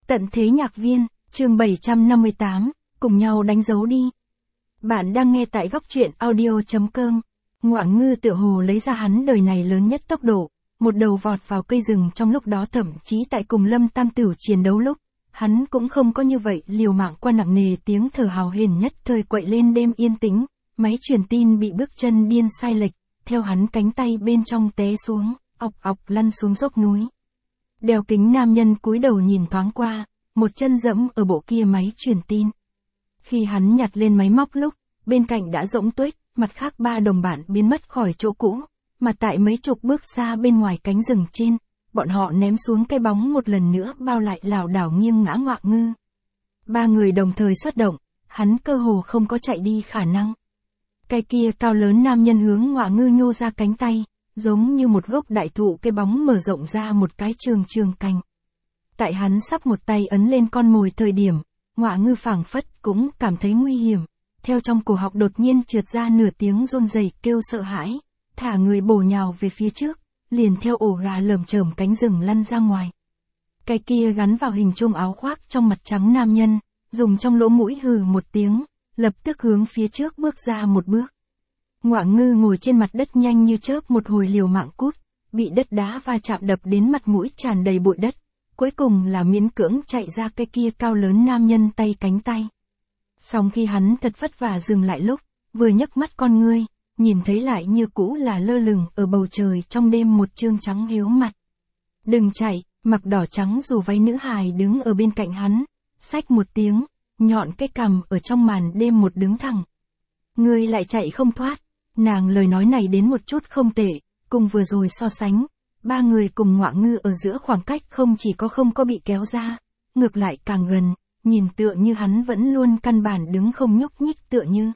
Tận thế nhạc viên, chương 758, cùng nhau đánh dấu đi. Bạn đang nghe tại góc truyện audio.com. Ngoạn Ngư tựa hồ lấy ra hắn đời này lớn nhất tốc độ, một đầu vọt vào cây rừng, trong lúc đó thậm chí tại cùng Lâm Tam Tửu chiến đấu lúc, hắn cũng không có như vậy liều mạng qua nặng nề, tiếng thở hào hển nhất thời quậy lên đêm yên tĩnh, máy truyền tin bị bước chân điên sai lệch, theo hắn cánh tay bên trong té xuống, ọc ọc lăn xuống dốc núi. Đeo kính nam nhân cúi đầu nhìn thoáng qua, một chân dẫm ở bộ kia máy truyền tin. Khi hắn nhặt lên máy móc lúc, bên cạnh đã rỗng tuếch, mặt khác ba đồng bạn biến mất khỏi chỗ cũ, mà tại mấy chục bước xa bên ngoài cánh rừng trên, bọn họ ném xuống cái bóng một lần nữa bao lại lảo đảo nghiêng ngã Ngoạn Ngư. Ba người đồng thời xuất động, hắn cơ hồ không có chạy đi khả năng. Cái kia cao lớn nam nhân hướng Ngoạn Ngư nhô ra cánh tay, giống như một gốc đại thụ, cái bóng mở rộng ra một cái trường cành. Tại hắn sắp một tay ấn lên con mồi thời điểm, Ngoạn Ngư phảng phất cũng cảm thấy nguy hiểm, theo trong cổ họng đột nhiên trượt ra nửa tiếng run rẩy kêu sợ hãi, thả người bổ nhào về phía trước, liền theo ổ gà lởm chởm cánh rừng lăn ra ngoài. Cái kia gắn vào hình chuông áo khoác trong mặt trắng nam nhân, dùng trong lỗ mũi hừ một tiếng, lập tức hướng phía trước bước ra một bước. Ngoạn Ngư ngồi trên mặt đất nhanh như chớp một hồi liều mạng cút, bị đất đá va chạm đập đến mặt mũi tràn đầy bụi đất, cuối cùng là miễn cưỡng chạy ra cái kia cao lớn nam nhân tay cánh tay. Song khi hắn thật vất vả dừng lại lúc, vừa nhấc mắt con ngươi, nhìn thấy lại như cũ là lơ lửng ở bầu trời trong đêm một trương trắng hiếu mặt. Đừng chạy, mặc đỏ trắng dù váy nữ hài đứng ở bên cạnh hắn, xách một tiếng, nhọn cái cằm ở trong màn đêm một đứng thẳng. Ngươi lại chạy không thoát. Nàng lời nói này đến một chút không tệ, cùng vừa rồi so sánh, ba người cùng Ngoạn Ngư ở giữa khoảng cách không chỉ không có bị kéo ra, ngược lại càng gần, nhìn tựa như hắn vẫn luôn căn bản đứng không nhúc nhích, tựa như.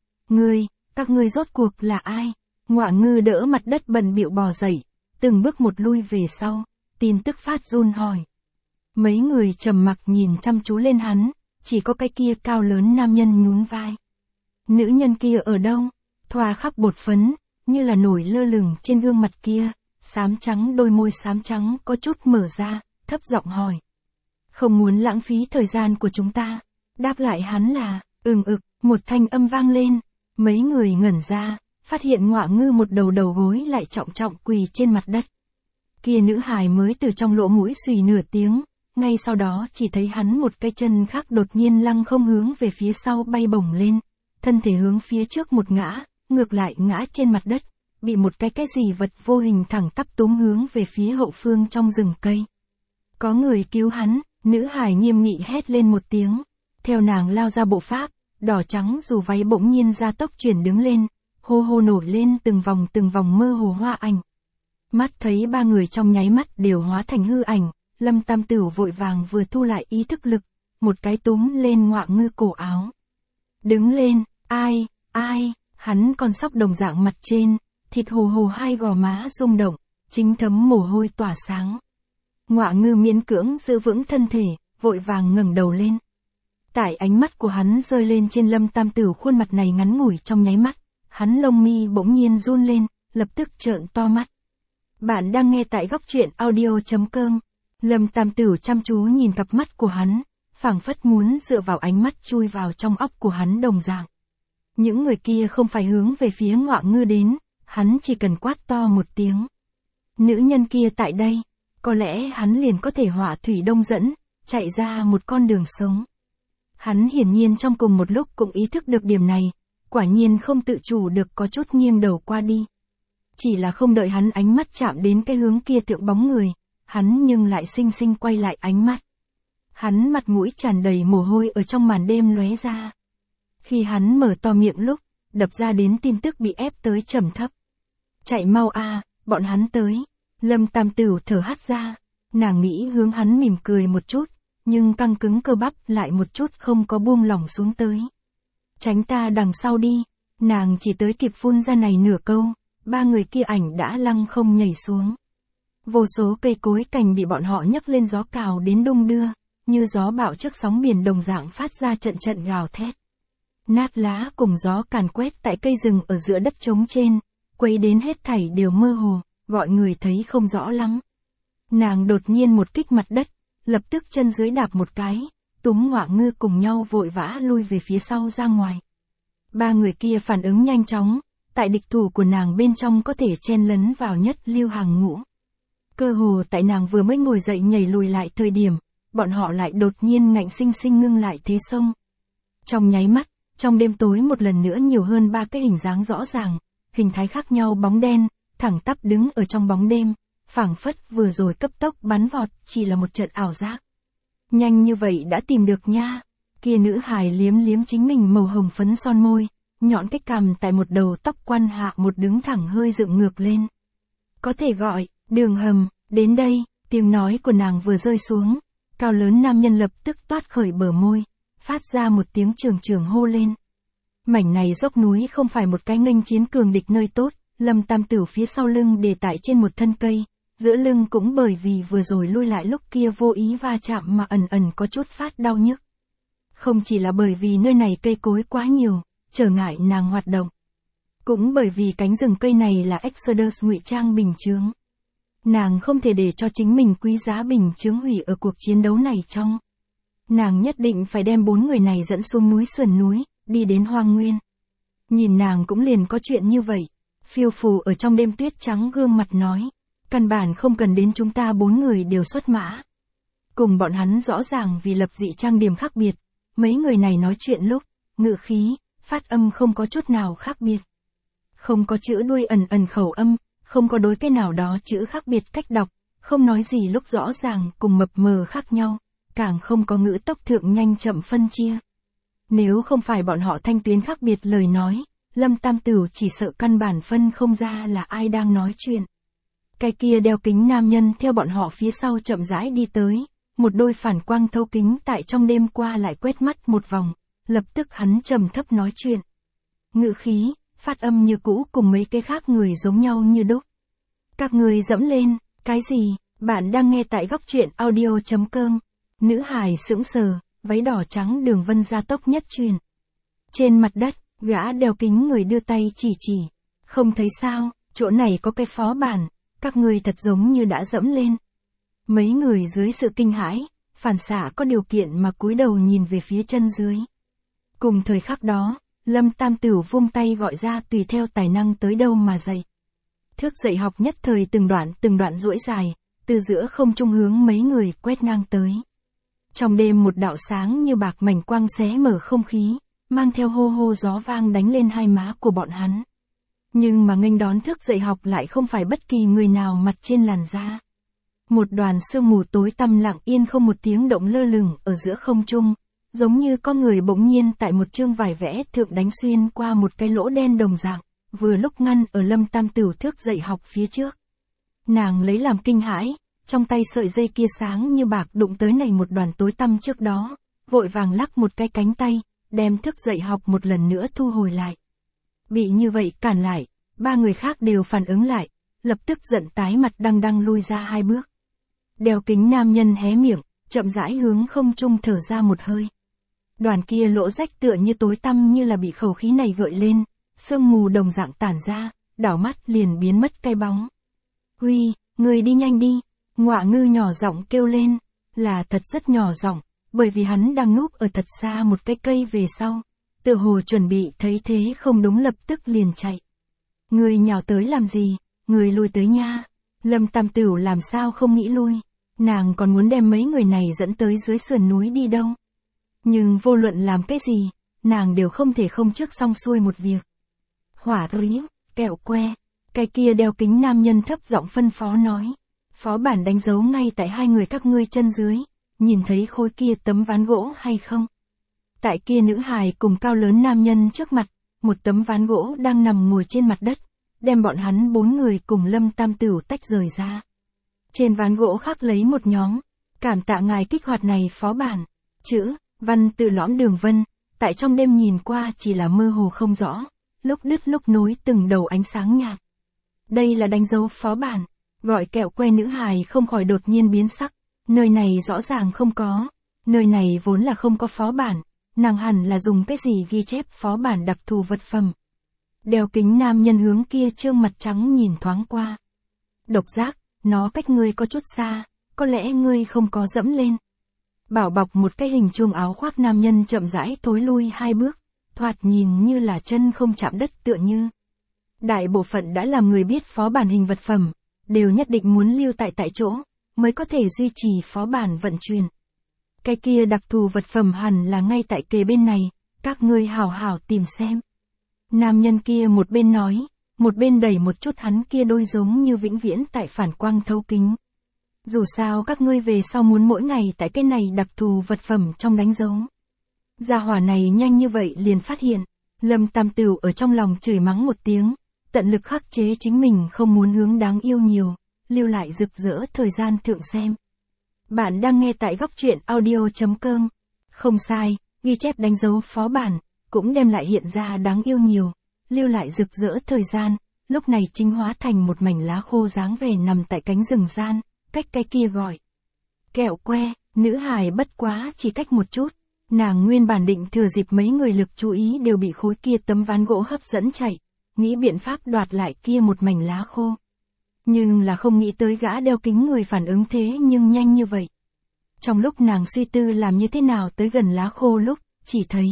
Các ngươi rốt cuộc là ai? Ngoạn Ngư đỡ mặt đất bần bịu bò dậy, từng bước một lui về sau, tin tức phát run hỏi. Mấy người trầm mặc nhìn chăm chú lên hắn, chỉ có cái kia cao lớn nam nhân nhún vai. Nữ nhân kia ở đâu? Thoa khắc bột phấn, như là nổi lơ lửng trên gương mặt kia, xám trắng, đôi môi xám trắng có chút mở ra, thấp giọng hỏi. Không muốn lãng phí thời gian của chúng ta. Đáp lại hắn là, một thanh âm vang lên. Mấy người ngẩn ra, phát hiện Ngoạn Ngư một đầu gối lại trọng trọng quỳ trên mặt đất. Kia nữ hài mới từ trong lỗ mũi xùy nửa tiếng, ngay sau đó chỉ thấy hắn một cái chân khác đột nhiên lăng không hướng về phía sau bay bổng lên, thân thể hướng phía trước một ngã, ngược lại ngã trên mặt đất, bị một cái gì vật vô hình thẳng tắp túm hướng về phía hậu phương trong rừng cây. Có người cứu hắn, nữ hài nghiêm nghị hét lên một tiếng, theo nàng lao ra bộ pháp, đỏ trắng dù váy bỗng nhiên ra tốc chuyển đứng lên, hô hô nổi lên từng vòng mơ hồ hoa ảnh. Mắt thấy ba người trong nháy mắt đều hóa thành hư ảnh, Lâm Tam Tửu vội vàng vừa thu lại ý thức lực, một cái túm lên Ngoạn Ngư cổ áo. Đứng lên, ai, hắn con sóc đồng dạng mặt trên, thịt hồ hồ hai gò má rung động, chính thấm mồ hôi tỏa sáng. Ngoạn Ngư miễn cưỡng giữ vững thân thể, vội vàng ngẩng đầu lên. Tại ánh mắt của hắn rơi lên trên Lâm Tam Tửu khuôn mặt này ngắn ngủi trong nháy mắt, hắn lông mi bỗng nhiên run lên, lập tức trợn to mắt. Bạn đang nghe tại góc truyện audio.com. Lâm Tam Tửu chăm chú nhìn cặp mắt của hắn, phảng phất muốn dựa vào ánh mắt chui vào trong óc của hắn đồng dạng. Những người kia không phải hướng về phía Ngoạn Ngư đến, hắn chỉ cần quát to một tiếng. Nữ nhân kia tại đây, có lẽ hắn liền có thể hỏa thủy đông dẫn, chạy ra một con đường sống. Hắn hiển nhiên trong cùng một lúc cũng ý thức được điểm này, quả nhiên không tự chủ được có chút nghiêng đầu qua đi. Chỉ là không đợi hắn ánh mắt chạm đến cái hướng kia tượng bóng người, hắn nhưng lại xinh xinh quay lại ánh mắt. Hắn mặt mũi tràn đầy mồ hôi ở trong màn đêm lóe ra. Khi hắn mở to miệng lúc, đập ra đến tin tức bị ép tới trầm thấp. Chạy mau a, bọn hắn tới. Lâm Tam Tửu thở hắt ra, nàng nghĩ hướng hắn mỉm cười một chút, nhưng căng cứng cơ bắp lại một chút không có buông lỏng xuống tới. Tránh ta đằng sau đi, nàng chỉ tới kịp phun ra này nửa câu, ba người kia ảnh đã lăng không nhảy xuống. Vô số cây cối cành bị bọn họ nhấc lên gió cào đến đung đưa, như gió bão trước sóng biển đồng dạng phát ra trận gào thét. Nát lá cùng gió càn quét tại cây rừng ở giữa đất trống trên, quấy đến hết thảy đều mơ hồ, gọi người thấy không rõ lắm. Nàng đột nhiên một kích mặt đất, lập tức chân dưới đạp một cái, túm Ngọa Ngư cùng nhau vội vã lui về phía sau ra ngoài. Ba người kia phản ứng nhanh chóng, tại địch thủ của nàng bên trong có thể chen lấn vào nhất lưu hàng ngũ. Cơ hồ tại nàng vừa mới ngồi dậy nhảy lùi lại thời điểm, bọn họ lại đột nhiên ngạnh sinh sinh ngưng lại thế xông. Trong nháy mắt, trong đêm tối một lần nữa nhiều hơn ba cái hình dáng rõ ràng, hình thái khác nhau bóng đen, thẳng tắp đứng ở trong bóng đêm, phảng phất vừa rồi cấp tốc bắn vọt, chỉ là một trận ảo giác. Nhanh như vậy đã tìm được nha. Kia nữ hài liếm liếm chính mình màu hồng phấn son môi, nhọn cái cằm tại một đầu tóc quan hạ một đứng thẳng hơi dựng ngược lên. Có thể gọi, Đường Hầm, đến đây, tiếng nói của nàng vừa rơi xuống, cao lớn nam nhân lập tức toát khởi bờ môi, phát ra một tiếng trường trường hô lên. Mảnh này dốc núi không phải một cái nghênh chiến cường địch nơi tốt, Lâm Tam Tửu phía sau lưng để tại trên một thân cây, giữa lưng cũng bởi vì vừa rồi lui lại lúc kia vô ý va chạm mà ẩn ẩn có chút phát đau nhức. Không chỉ là bởi vì nơi này cây cối quá nhiều, trở ngại nàng hoạt động. Cũng bởi vì cánh rừng cây này là Exodus ngụy trang bình chướng. Nàng không thể để cho chính mình quý giá bình chướng hủy ở cuộc chiến đấu này trong. Nàng nhất định phải đem 4 người này dẫn xuống núi sườn núi, đi đến hoang nguyên. Nhìn nàng cũng liền có chuyện như vậy. Phiêu phù ở trong đêm tuyết trắng gương mặt nói. Căn bản không cần đến chúng ta 4 người đều xuất mã. Cùng bọn hắn rõ ràng vì lập dị trang điểm khác biệt. Mấy người này nói chuyện lúc, ngữ khí, phát âm không có chút nào khác biệt. Không có chữ đuôi ẩn ẩn khẩu âm, không có đối cái nào đó chữ khác biệt cách đọc, không nói gì lúc rõ ràng cùng mập mờ khác nhau, càng không có ngữ tốc thượng nhanh chậm phân chia. Nếu không phải bọn họ thanh tuyến khác biệt lời nói, Lâm Tam Tửu chỉ sợ căn bản phân không ra là ai đang nói chuyện. Cái kia đeo kính nam nhân theo bọn họ phía sau chậm rãi đi tới, một đôi phản quang thấu kính tại trong đêm qua lại quét mắt một vòng, lập tức hắn trầm thấp nói chuyện. Ngữ khí, phát âm như cũ cùng mấy cái khác người giống nhau như đúc. Các người dẫm lên, cái gì, bạn đang nghe tại góc truyện audio.com. Nữ hài sững sờ, váy đỏ trắng đường vân gia tốc nhất truyền. Trên mặt đất, gã đeo kính người đưa tay chỉ. Không thấy sao, chỗ này có cái phó bản, các người thật giống như đã dẫm lên. Mấy người dưới sự kinh hãi, phản xạ có điều kiện mà cúi đầu nhìn về phía chân dưới. Cùng thời khắc đó, Lâm Tam Tửu vung tay gọi ra tùy theo tài năng tới đâu mà dạy. Thước dạy học nhất thời từng đoạn duỗi dài, từ giữa không trung hướng mấy người quét ngang tới. Trong đêm một đạo sáng như bạc mảnh quang xé mở không khí, mang theo hô hô gió vang đánh lên hai má của bọn hắn. Nhưng mà nghênh đón thước dạy học lại không phải bất kỳ người nào mặt trên làn da. Một đoàn sương mù tối tăm lặng yên không một tiếng động lơ lửng ở giữa không trung, giống như con người bỗng nhiên tại một chương vải vẽ thượng đánh xuyên qua một cái lỗ đen đồng dạng, vừa lúc ngăn ở Lâm Tam Tửu thước dạy học phía trước. Nàng lấy làm kinh hãi, trong tay sợi dây kia sáng như bạc đụng tới này một đoàn tối tăm trước đó, vội vàng lắc một cái cánh tay, đem thước dạy học một lần nữa thu hồi lại. Bị như vậy cản lại, ba người khác đều phản ứng lại, lập tức giận tái mặt đăng lui ra hai bước. Đeo kính nam nhân hé miệng, chậm rãi hướng không trung thở ra một hơi. Đoàn kia lỗ rách tựa như tối tăm như là bị khẩu khí này gợi lên, sương mù đồng dạng tản ra, đảo mắt liền biến mất cái bóng. Huy, người đi nhanh đi, Ngọa Ngư nhỏ giọng kêu lên, là thật rất nhỏ giọng, bởi vì hắn đang núp ở thật xa một cái cây về sau, tựa hồ chuẩn bị thấy thế không đúng lập tức liền chạy. Người nhào tới làm gì, người lui tới nha. Lâm Tam Tửu làm sao không nghĩ lui, nàng còn muốn đem mấy người này dẫn tới dưới sườn núi đi đâu. Nhưng vô luận làm cái gì, nàng đều không thể không trước xong xuôi một việc. Hỏa rí, kẹo que, cái kia đeo kính nam nhân thấp giọng phân phó nói. Phó bản đánh dấu ngay tại hai người các ngươi chân dưới, nhìn thấy khối kia tấm ván gỗ hay không? Tại kia nữ hài cùng cao lớn nam nhân trước mặt, một tấm ván gỗ đang nằm ngồi trên mặt đất, đem bọn hắn 4 người cùng Lâm Tam Tửu tách rời ra. Trên ván gỗ khắc lấy một nhóm, cảm tạ ngài kích hoạt này phó bản, chữ, văn tự lõm đường vân, tại trong đêm nhìn qua chỉ là mơ hồ không rõ, lúc đứt lúc nối từng đầu ánh sáng nhạt. Đây là đánh dấu phó bản, gọi kẹo que nữ hài không khỏi đột nhiên biến sắc, nơi này rõ ràng không có, nơi này vốn là không có phó bản, nàng hẳn là dùng cái gì ghi chép phó bản đặc thù vật phẩm. Đeo kính nam nhân hướng kia trương mặt trắng nhìn thoáng qua. Độc giác, nó cách ngươi có chút xa, có lẽ ngươi không có dẫm lên. Bảo bọc một cái hình chuông áo khoác nam nhân chậm rãi thối lui 2 bước, thoạt nhìn như là chân không chạm đất tựa như. Đại bộ phận đã làm người biết phó bản hình vật phẩm, đều nhất định muốn lưu tại chỗ, mới có thể duy trì phó bản vận chuyển. Cái kia đặc thù vật phẩm hẳn là ngay tại kề bên này, các ngươi hảo hảo tìm xem. Nam nhân kia một bên nói, một bên đẩy một chút hắn kia đôi giống như vĩnh viễn tại phản quang thấu kính. Dù sao các ngươi về sau muốn mỗi ngày tại cái này đặc thù vật phẩm trong đánh dấu. Gia hỏa này nhanh như vậy liền phát hiện, Lâm Tam Tửu ở trong lòng chửi mắng một tiếng, tận lực khắc chế chính mình không muốn hướng đáng yêu nhiều, lưu lại rực rỡ thời gian thượng xem. Bạn đang nghe tại góc truyện audio.com. Không sai, ghi chép đánh dấu phó bản, cũng đem lại hiện ra đáng yêu nhiều, lưu lại rực rỡ thời gian, lúc này chính hóa thành một mảnh lá khô dáng vẻ nằm tại cánh rừng gian, cách cái kia gọi. Kẹo que, nữ hài bất quá chỉ cách một chút, nàng nguyên bản định thừa dịp mấy người lực chú ý đều bị khối kia tấm ván gỗ hấp dẫn chạy, nghĩ biện pháp đoạt lại kia một mảnh lá khô. Nhưng là không nghĩ tới gã đeo kính người phản ứng thế nhưng nhanh như vậy. Trong lúc nàng suy tư làm như thế nào tới gần lá khô lúc, chỉ thấy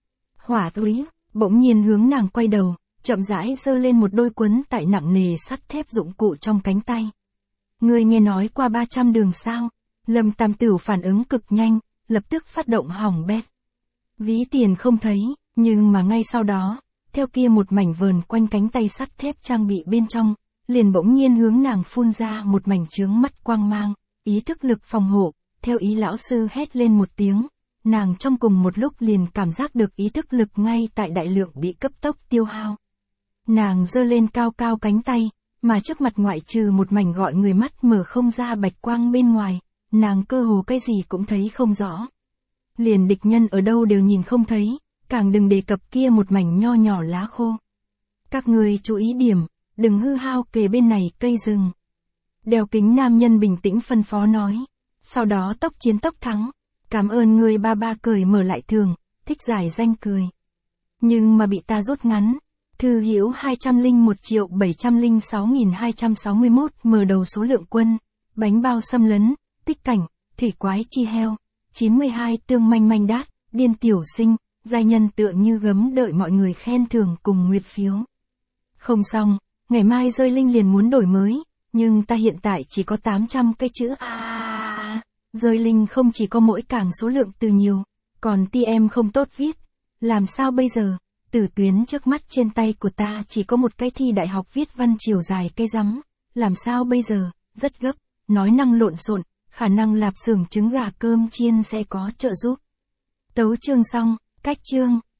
hỏa túy, bỗng nhiên hướng nàng quay đầu, chậm rãi giơ lên một đôi quấn tại nặng nề sắt thép dụng cụ trong cánh tay. Người nghe nói qua 300 đường sao? Lâm Tam Tửu phản ứng cực nhanh, lập tức phát động hỏng bét. Ví tiền không thấy, nhưng mà ngay sau đó, theo kia một mảnh vờn quanh cánh tay sắt thép trang bị bên trong, liền bỗng nhiên hướng nàng phun ra một mảnh chướng mắt quang mang, ý thức lực phòng hộ, theo ý lão sư hét lên một tiếng, nàng trong cùng một lúc liền cảm giác được ý thức lực ngay tại đại lượng bị cấp tốc tiêu hao. Nàng giơ lên cao cao cánh tay, mà trước mặt ngoại trừ một mảnh gọi người mắt mở không ra bạch quang bên ngoài, nàng cơ hồ cái gì cũng thấy không rõ. Liền địch nhân ở đâu đều nhìn không thấy, càng đừng đề cập kia một mảnh nho nhỏ lá khô. Các người chú ý điểm, đừng hư hao kề bên này cây rừng. Đeo kính nam nhân bình tĩnh phân phó nói. Sau đó tốc chiến tốc thắng. Cảm ơn người ba cười mở lại thường, thích giải danh cười. Nhưng mà bị ta rút ngắn. Thư hữu 201.706.261 mở đầu số lượng quân. Bánh bao xâm lấn, tích cảnh, thủy quái chi heo. 92 tương manh manh đát, điên tiểu sinh, giai nhân tựa như gấm đợi mọi người khen thưởng cùng nguyệt phiếu. Không xong, ngày mai rơi linh liền muốn đổi mới, nhưng ta hiện tại chỉ có 800 cái chữ a. Rơi linh không chỉ có mỗi càng số lượng từ nhiều, còn TM không tốt viết. Làm sao bây giờ? Tử tuyến trước mắt trên tay của ta chỉ có một cái thi đại học viết văn chiều dài cây rắm. Làm sao bây giờ? Rất gấp, nói năng lộn xộn, khả năng lạp xưởng trứng gà cơm chiên sẽ có trợ giúp. Tấu chương xong, cách chương.